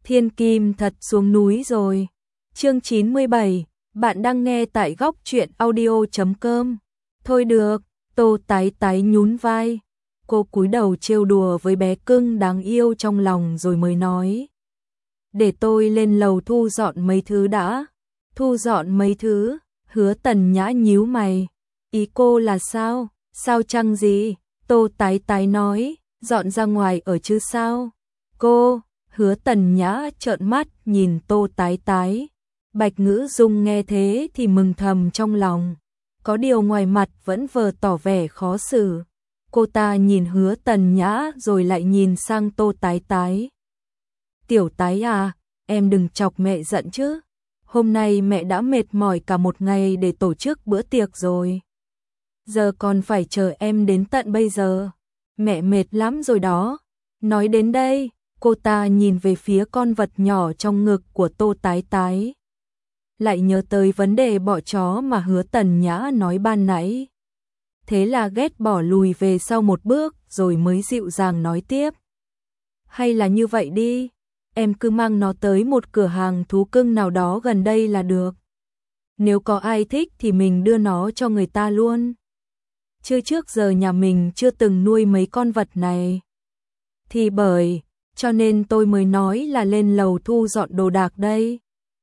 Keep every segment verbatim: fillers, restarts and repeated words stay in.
Thiên Kim thật xuống núi rồi. Chương chín mươi bảy, bạn đang nghe tại góc truyện audio chấm com. Thôi được, Tô Tái Tái nhún vai. Cô cúi đầu trêu đùa với bé cưng đáng yêu trong lòng rồi mới nói. Để tôi lên lầu thu dọn mấy thứ đã. Thu dọn mấy thứ? Hứa Tần Nhã nhíu mày. Ý cô là sao? Sao chăng gì? Tô Tái Tái nói, dọn ra ngoài ở chứ sao? Cô, Hứa Tần Nhã trợn mắt nhìn Tô Tái Tái. Bạch Ngữ Dung nghe thế thì mừng thầm trong lòng. Có điều ngoài mặt vẫn vờ tỏ vẻ khó xử. Cô ta nhìn Hứa Tần Nhã rồi lại nhìn sang Tô Tái Tái. Tiểu Tái à, em đừng chọc mẹ giận chứ. Hôm nay mẹ đã mệt mỏi cả một ngày để tổ chức bữa tiệc rồi. Giờ còn phải chờ em đến tận bây giờ. Mẹ mệt lắm rồi đó. Nói đến đây, cô ta nhìn về phía con vật nhỏ trong ngực của Tô Tái Tái. Lại nhớ tới vấn đề bọ chó mà Hứa Tần Nhã nói ban nãy. Thế là ghét bỏ lùi về sau một bước rồi mới dịu dàng nói tiếp. Hay là như vậy đi, em cứ mang nó tới một cửa hàng thú cưng nào đó gần đây là được. Nếu có ai thích thì mình đưa nó cho người ta luôn. Chứ trước giờ nhà mình chưa từng nuôi mấy con vật này. Thì bởi, cho nên tôi mới nói là lên lầu thu dọn đồ đạc đây.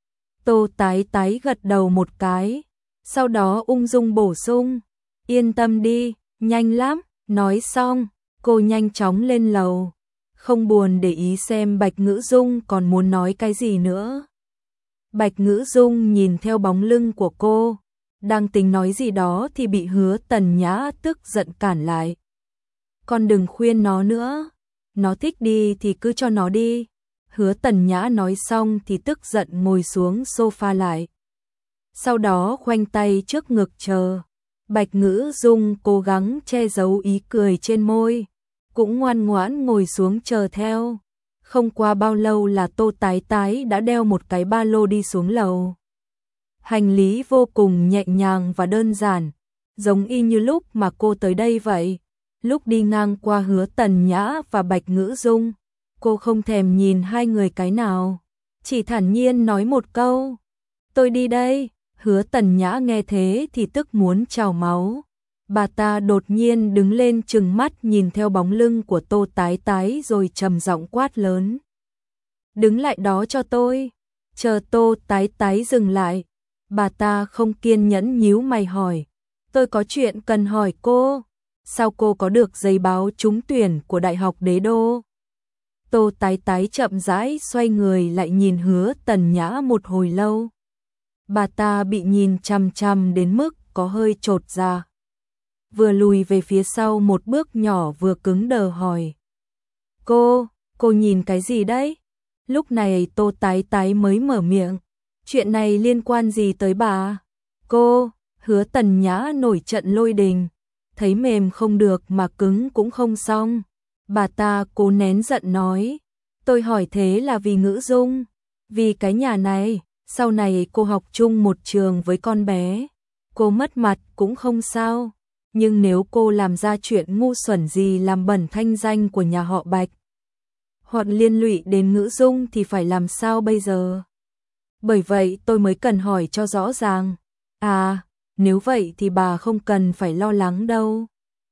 Tô Tái Tái gật đầu một cái, sau đó ung dung bổ sung. Yên tâm đi, nhanh lắm. Nói xong, cô nhanh chóng lên lầu. Không buồn để ý xem Bạch Ngữ Dung còn muốn nói cái gì nữa. Bạch Ngữ Dung nhìn theo bóng lưng của cô, đang tính nói gì đó thì bị Hứa Tần Nhã tức giận cản lại. Con đừng khuyên nó nữa, nó thích đi thì cứ cho nó đi. Hứa Tần Nhã nói xong thì tức giận ngồi xuống sofa lại. Sau đó khoanh tay trước ngực chờ. Bạch Ngữ Dung cố gắng che giấu ý cười trên môi, cũng ngoan ngoãn ngồi xuống chờ theo. Không qua bao lâu là Tô Tái Tái đã đeo một cái ba lô đi xuống lầu. Hành lý vô cùng nhẹ nhàng và đơn giản, giống y như lúc mà cô tới đây vậy. Lúc đi ngang qua Hứa Tần Nhã và Bạch Ngữ Dung, cô không thèm nhìn hai người cái nào, chỉ thản nhiên nói một câu. Tôi đi đây. Hứa Tần Nhã nghe thế thì tức muốn trào máu. Bà ta đột nhiên đứng lên trừng mắt nhìn theo bóng lưng của Tô Tái Tái rồi trầm giọng quát lớn. Đứng lại đó cho tôi. Chờ Tô Tái Tái dừng lại, bà ta không kiên nhẫn nhíu mày hỏi. Tôi có chuyện cần hỏi cô. Sao cô có được giấy báo trúng tuyển của Đại học Đế Đô? Tô Tái Tái chậm rãi xoay người lại nhìn Hứa Tần Nhã một hồi lâu. Bà ta bị nhìn chằm chằm đến mức có hơi chột dạ. Vừa lùi về phía sau một bước nhỏ vừa cứng đờ hỏi. Cô, cô nhìn cái gì đấy? Lúc này Tô Tái Tái mới mở miệng. Chuyện này liên quan gì tới bà? Cô, Hứa Tần Nhã nổi trận lôi đình. Thấy mềm không được mà cứng cũng không xong. Bà ta cố nén giận nói. Tôi hỏi thế là vì Ngữ Dung. Vì cái nhà này. Sau này cô học chung một trường với con bé, cô mất mặt cũng không sao, nhưng nếu cô làm ra chuyện ngu xuẩn gì làm bẩn thanh danh của nhà họ Bạch, hoặc liên lụy đến Ngữ Dung thì phải làm sao bây giờ? Bởi vậy tôi mới cần hỏi cho rõ ràng. À, nếu vậy thì bà không cần phải lo lắng đâu.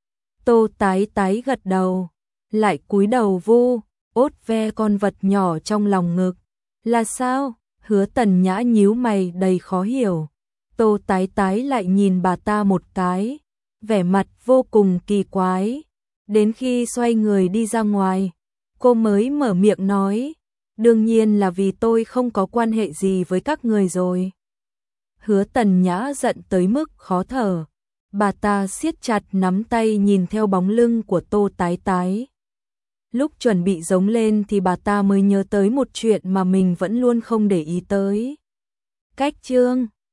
Tô Tái Tái gật đầu, lại cúi đầu vu, ốt ve con vật nhỏ trong lòng ngực. Là sao? Hứa Tần Nhã nhíu mày đầy khó hiểu. Tô Tái Tái lại nhìn bà ta một cái, vẻ mặt vô cùng kỳ quái. Đến khi xoay người đi ra ngoài, cô mới mở miệng nói. Đương nhiên là vì tôi không có quan hệ gì với các người rồi. Hứa Tần Nhã giận tới mức khó thở. Bà ta siết chặt nắm tay nhìn theo bóng lưng của Tô Tái Tái. Lúc chuẩn bị giống lên thì bà ta mới nhớ tới một chuyện mà mình vẫn luôn không để ý tới. Cách chương